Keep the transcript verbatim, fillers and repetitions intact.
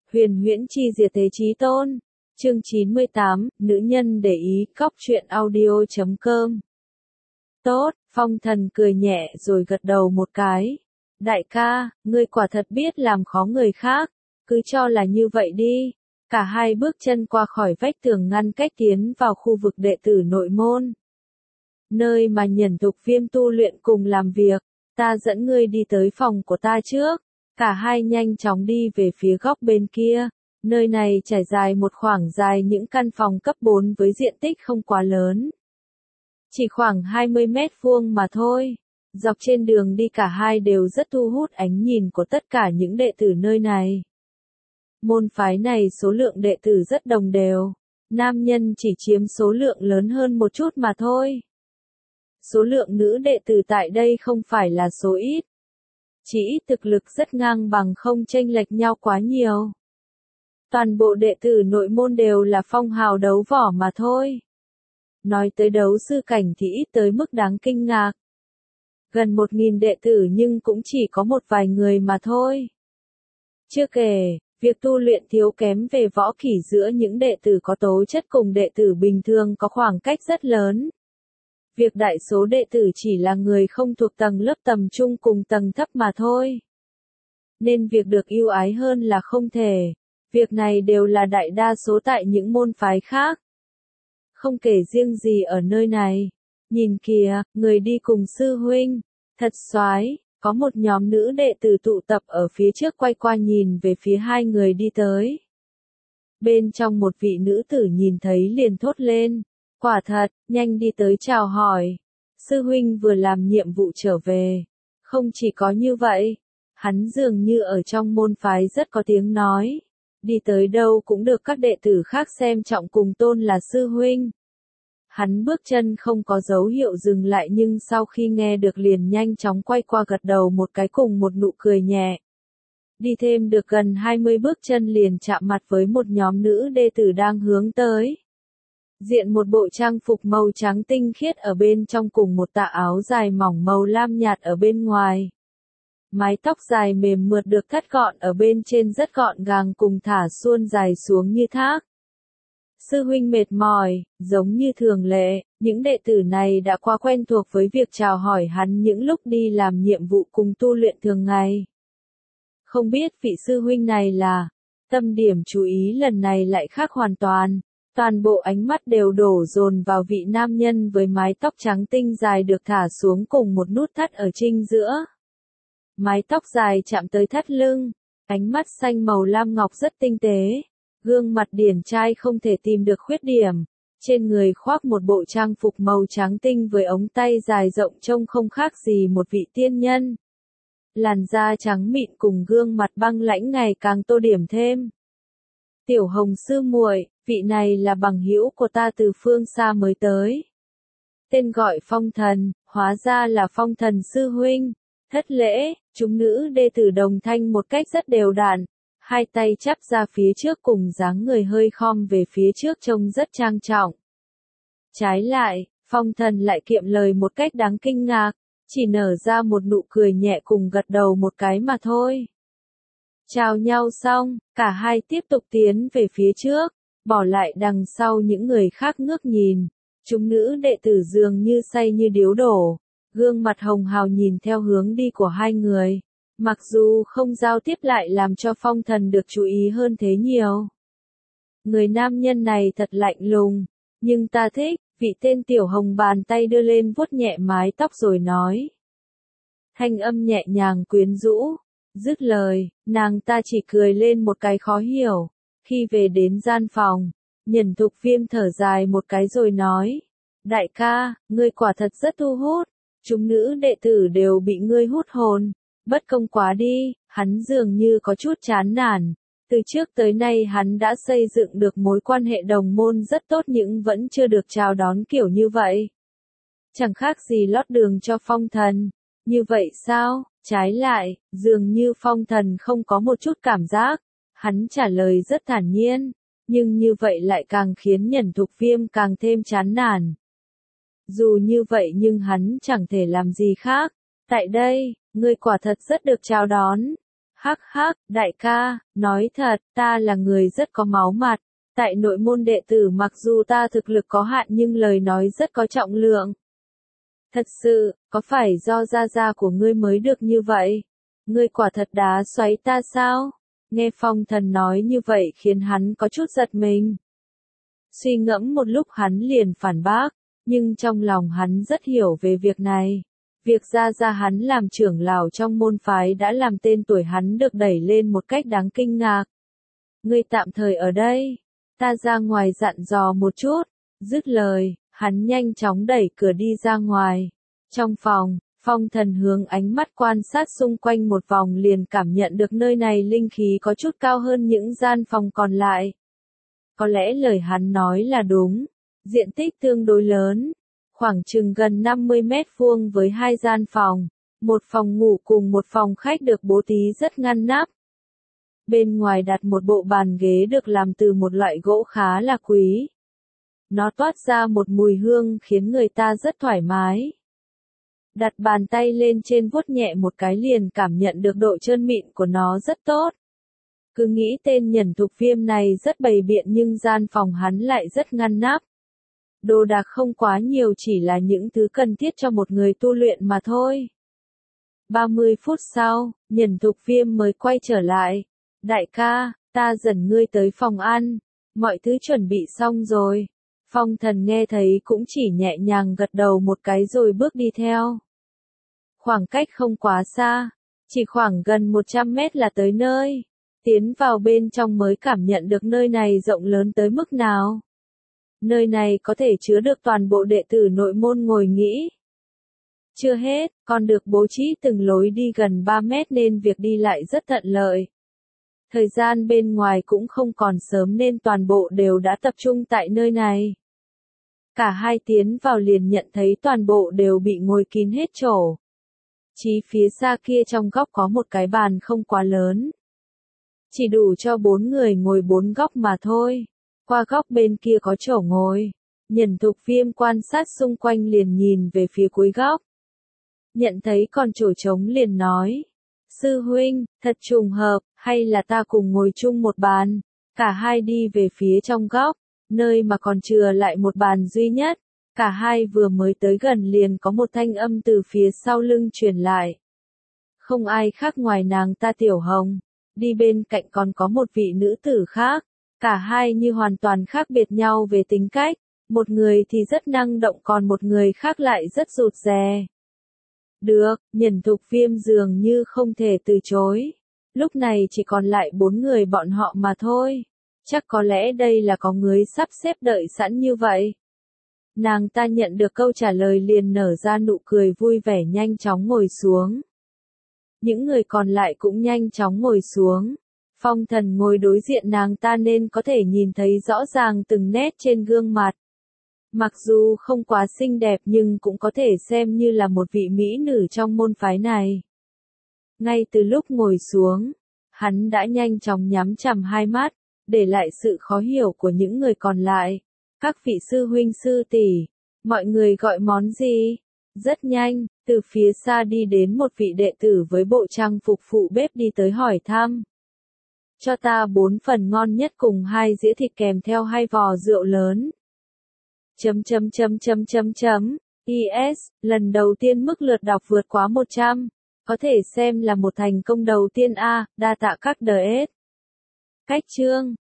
Huyền huyễn chi diệt thế chí tôn. Chương chín mươi tám, nữ nhân để ý, cóc truyện audio chấm com. Tốt, Phong Thần cười nhẹ rồi gật đầu một cái. Đại ca, ngươi quả thật biết làm khó người khác, cứ cho là như vậy đi. Cả hai bước chân qua khỏi vách tường ngăn cách tiến vào khu vực đệ tử nội môn. Nơi mà Nhẫn Thục Viêm tu luyện cùng làm việc, ta dẫn ngươi đi tới phòng của ta trước. Cả hai nhanh chóng đi về phía góc bên kia. Nơi này trải dài một khoảng dài những căn phòng cấp bốn với diện tích không quá lớn. Chỉ khoảng hai mươi mét vuông mà thôi. Dọc trên đường đi cả hai đều rất thu hút ánh nhìn của tất cả những đệ tử nơi này. Môn phái này số lượng đệ tử rất đồng đều. Nam nhân chỉ chiếm số lượng lớn hơn một chút mà thôi. Số lượng nữ đệ tử tại đây không phải là số ít. Chỉ ít thực lực rất ngang bằng, không chênh lệch nhau quá nhiều. Toàn bộ đệ tử nội môn đều là phong hào đấu võ mà thôi. Nói tới đấu sư cảnh thì ít tới mức đáng kinh ngạc. Gần một nghìn đệ tử nhưng cũng chỉ có một vài người mà thôi. Chưa kể, việc tu luyện thiếu kém về võ kỹ giữa những đệ tử có tố chất cùng đệ tử bình thường có khoảng cách rất lớn. Việc đại số đệ tử chỉ là người không thuộc tầng lớp tầm trung cùng tầng thấp mà thôi. Nên việc được ưu ái hơn là không thể. Việc này đều là đại đa số tại những môn phái khác. Không kể riêng gì ở nơi này. Nhìn kìa, người đi cùng sư huynh. Thật soái, có một nhóm nữ đệ tử tụ tập ở phía trước quay qua nhìn về phía hai người đi tới. Bên trong một vị nữ tử nhìn thấy liền thốt lên. Quả thật, nhanh đi tới chào hỏi. Sư huynh vừa làm nhiệm vụ trở về. Không chỉ có như vậy, hắn dường như ở trong môn phái rất có tiếng nói. Đi tới đâu cũng được các đệ tử khác xem trọng cùng tôn là sư huynh. Hắn bước chân không có dấu hiệu dừng lại nhưng sau khi nghe được liền nhanh chóng quay qua gật đầu một cái cùng một nụ cười nhẹ. Đi thêm được gần hai mươi bước chân liền chạm mặt với một nhóm nữ đệ tử đang hướng tới. Diện một bộ trang phục màu trắng tinh khiết ở bên trong cùng một tà áo dài mỏng màu lam nhạt ở bên ngoài. Mái tóc dài mềm mượt được thắt gọn ở bên trên rất gọn gàng cùng thả suôn dài xuống như thác. Sư huynh mệt mỏi, giống như thường lệ, những đệ tử này đã quá quen thuộc với việc chào hỏi hắn những lúc đi làm nhiệm vụ cùng tu luyện thường ngày. Không biết vị sư huynh này là, tâm điểm chú ý lần này lại khác hoàn toàn. Toàn bộ ánh mắt đều đổ dồn vào vị nam nhân với mái tóc trắng tinh dài được thả xuống cùng một nút thắt ở chính giữa. Mái tóc dài chạm tới thắt lưng, ánh mắt xanh màu lam ngọc rất tinh tế, gương mặt điển trai không thể tìm được khuyết điểm, trên người khoác một bộ trang phục màu trắng tinh với ống tay dài rộng trông không khác gì một vị tiên nhân. Làn da trắng mịn cùng gương mặt băng lãnh ngày càng tô điểm thêm. Tiểu Hồng sư muội, vị này là bằng hữu của ta từ phương xa mới tới. Tên gọi Phong Thần, hóa ra là Phong Thần sư huynh. Thất lễ, chúng nữ đệ tử đồng thanh một cách rất đều đặn, hai tay chắp ra phía trước cùng dáng người hơi khom về phía trước trông rất trang trọng. Trái lại, Phong Thần lại kiệm lời một cách đáng kinh ngạc, chỉ nở ra một nụ cười nhẹ cùng gật đầu một cái mà thôi. Chào nhau xong, cả hai tiếp tục tiến về phía trước, bỏ lại đằng sau những người khác ngước nhìn. Chúng nữ đệ tử dường như say như điếu đổ, gương mặt hồng hào nhìn theo hướng đi của hai người. Mặc dù không giao tiếp lại làm cho Phong Thần được chú ý hơn thế nhiều. Người nam nhân này thật lạnh lùng, nhưng ta thích, vị tên Tiểu Hồng bàn tay đưa lên vuốt nhẹ mái tóc rồi nói. Thanh âm nhẹ nhàng quyến rũ. Dứt lời, nàng ta chỉ cười lên một cái khó hiểu. Khi về đến gian phòng, Nhẫn Thục Viêm thở dài một cái rồi nói. Đại ca, ngươi quả thật rất thu hút. Chúng nữ đệ tử đều bị ngươi hút hồn. Bất công quá đi, hắn dường như có chút chán nản. Từ trước tới nay hắn đã xây dựng được mối quan hệ đồng môn rất tốt nhưng vẫn chưa được chào đón kiểu như vậy. Chẳng khác gì lót đường cho Phong Thần. Như vậy sao? Trái lại, dường như Phong Thần không có một chút cảm giác. Hắn trả lời rất thản nhiên, nhưng như vậy lại càng khiến Nhẫn Thục Viêm càng thêm chán nản. Dù như vậy nhưng hắn chẳng thể làm gì khác. Tại đây, ngươi quả thật rất được chào đón. Hắc hắc, đại ca, nói thật, ta là người rất có máu mặt. Tại nội môn đệ tử mặc dù ta thực lực có hạn nhưng lời nói rất có trọng lượng. Thật sự, có phải do gia gia của ngươi mới được như vậy? Ngươi quả thật đá xoáy ta sao? Nghe Phong Thần nói như vậy khiến hắn có chút giật mình. Suy ngẫm một lúc hắn liền phản bác, nhưng trong lòng hắn rất hiểu về việc này. Việc gia gia hắn làm trưởng lão trong môn phái đã làm tên tuổi hắn được đẩy lên một cách đáng kinh ngạc. Ngươi tạm thời ở đây, ta ra ngoài dặn dò một chút. Dứt lời, hắn nhanh chóng đẩy cửa đi ra ngoài. Trong phòng, Phong Thần hướng ánh mắt quan sát xung quanh một vòng liền cảm nhận được nơi này linh khí có chút cao hơn những gian phòng còn lại. Có lẽ lời hắn nói là đúng, diện tích tương đối lớn, khoảng chừng gần năm mươi mét vuông với hai gian phòng, một phòng ngủ cùng một phòng khách được bố trí rất ngăn nắp. Bên ngoài đặt một bộ bàn ghế được làm từ một loại gỗ khá là quý. Nó toát ra một mùi hương khiến người ta rất thoải mái. Đặt bàn tay lên trên vuốt nhẹ một cái liền cảm nhận được độ trơn mịn của nó rất tốt. Cứ nghĩ tên Nhẫn Thục Viêm này rất bày biện nhưng gian phòng hắn lại rất ngăn nắp. Đồ đạc không quá nhiều chỉ là những thứ cần thiết cho một người tu luyện mà thôi. ba mươi phút sau, Nhẫn Thục Viêm mới quay trở lại. Đại ca, ta dẫn ngươi tới phòng ăn, mọi thứ chuẩn bị xong rồi. Phong Thần nghe thấy cũng chỉ nhẹ nhàng gật đầu một cái rồi bước đi theo. Khoảng cách không quá xa, chỉ khoảng gần một trăm mét là tới nơi. Tiến vào bên trong mới cảm nhận được nơi này rộng lớn tới mức nào. Nơi này có thể chứa được toàn bộ đệ tử nội môn ngồi nghỉ. Chưa hết, còn được bố trí từng lối đi gần ba mét nên việc đi lại rất thuận lợi. Thời gian bên ngoài cũng không còn sớm nên toàn bộ đều đã tập trung tại nơi này. Cả hai tiến vào liền nhận thấy toàn bộ đều bị ngồi kín hết chỗ. Chỉ phía xa kia trong góc có một cái bàn không quá lớn. Chỉ đủ cho bốn người ngồi bốn góc mà thôi. Qua góc bên kia có chỗ ngồi. Nhẫn Thục Viêm quan sát xung quanh liền nhìn về phía cuối góc. Nhận thấy còn chỗ trống liền nói. Sư huynh, thật trùng hợp, hay là ta cùng ngồi chung một bàn. Cả hai đi về phía trong góc, nơi mà còn chừa lại một bàn duy nhất. Cả hai vừa mới tới gần liền có một thanh âm từ phía sau lưng truyền lại. Không ai khác ngoài nàng ta Tiểu Hồng. Đi bên cạnh còn có một vị nữ tử khác. Cả hai như hoàn toàn khác biệt nhau về tính cách. Một người thì rất năng động còn một người khác lại rất rụt rè. Được, Nhẫn Thục Viêm dường như không thể từ chối. Lúc này chỉ còn lại bốn người bọn họ mà thôi. Chắc có lẽ đây là có người sắp xếp đợi sẵn như vậy. Nàng ta nhận được câu trả lời liền nở ra nụ cười vui vẻ nhanh chóng ngồi xuống. Những người còn lại cũng nhanh chóng ngồi xuống. Phong Thần ngồi đối diện nàng ta nên có thể nhìn thấy rõ ràng từng nét trên gương mặt. Mặc dù không quá xinh đẹp nhưng cũng có thể xem như là một vị mỹ nữ trong môn phái này. Ngay từ lúc ngồi xuống, hắn đã nhanh chóng nhắm chằm hai mắt, để lại sự khó hiểu của những người còn lại. Các vị sư huynh sư tỷ, mọi người gọi món gì? Rất nhanh, từ phía xa đi đến một vị đệ tử với bộ trang phục phụ bếp đi tới hỏi thăm. Cho ta bốn phần ngon nhất cùng hai dĩa thịt kèm theo hai vò rượu lớn. Chấm chấm chấm chấm chấm chấm. Yes, lần đầu tiên mức lượt đọc vượt quá một trăm. Có thể xem là một thành công đầu tiên a, đa tạ các ds. Cách chương.